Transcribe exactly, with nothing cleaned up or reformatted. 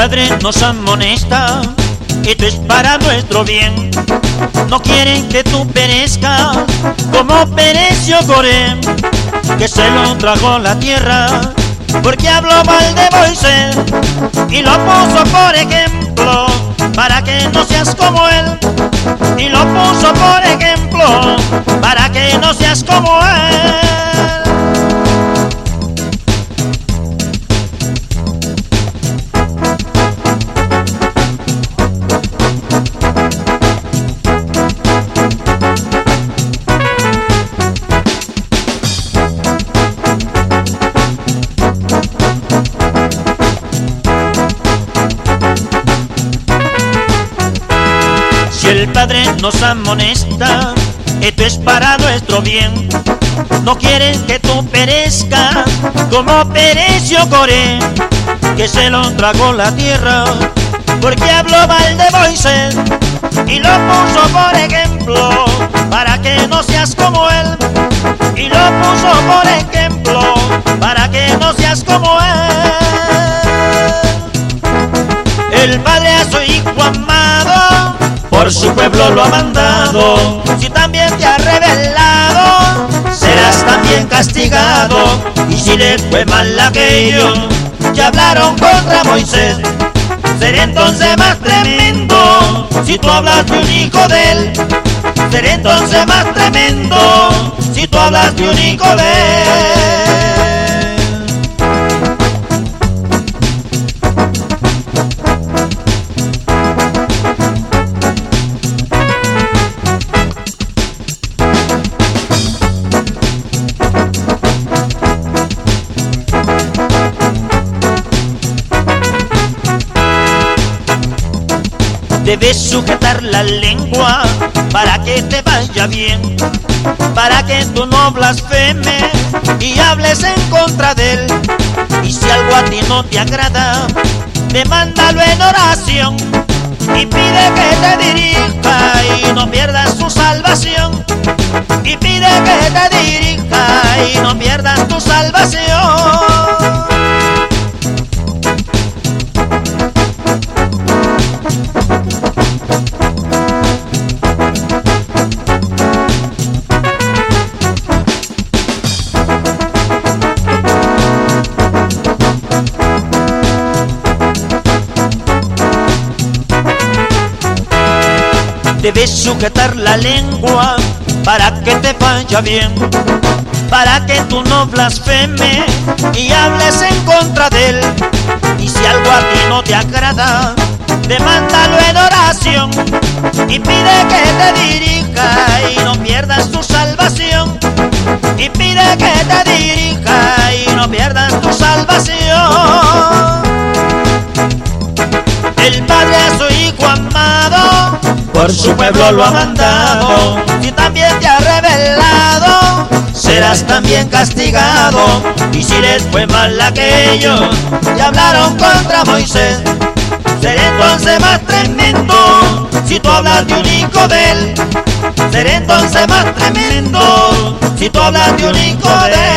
Padre nos amonesta, esto es para nuestro bien. No quieren que tú perezcas como pereció Coré, que se lo tragó la tierra porque habló mal de Moisés y lo puso por ejemplo para que no seas como él. Y lo puso por ejemplo para que no seas como él. Si el Padre nos amonesta, esto es para nuestro bien. No quieren que tú perezcas como pereció Coré, que se lo tragó la tierra porque habló mal de Moisés y lo puso por ejemplo para que no seas como él. Y lo puso por ejemplo para que no seas como él. El Padre a su Hijo amado por su pueblo lo ha mandado. Si también te ha revelado, serás también castigado. Y si les fue mal aquello que hablaron contra Moisés, seré entonces más tremendo si tú hablas de un hijo de él. Seré entonces más tremendo si tú hablas de un hijo de él. Debes sujetar la lengua para que te vaya bien, para que tú no blasfemes y hables en contra de él. Y si algo a ti no te agrada, demándalo en oración y pide que te dirija y no pierdas tu salvación. Y pide que te dirija y no pierdas tu salvación. Debes sujetar la lengua para que te vaya bien, para que tú no blasfemes y hables en contra de él. Y si algo a ti no te agrada, demándalo en oración y pide que te dirija y no pierdas tu salvación. Y pide que te dirija y no pierdas tu salvación. El Padre a su Hijo amado por su pueblo lo ha mandado. Si también te ha revelado, serás también castigado. Y si les fue mal aquello que hablaron contra Moisés, seré entonces más tremendo si tú hablas de un hijo de él. Seré entonces más tremendo si tú hablas de un hijo de él.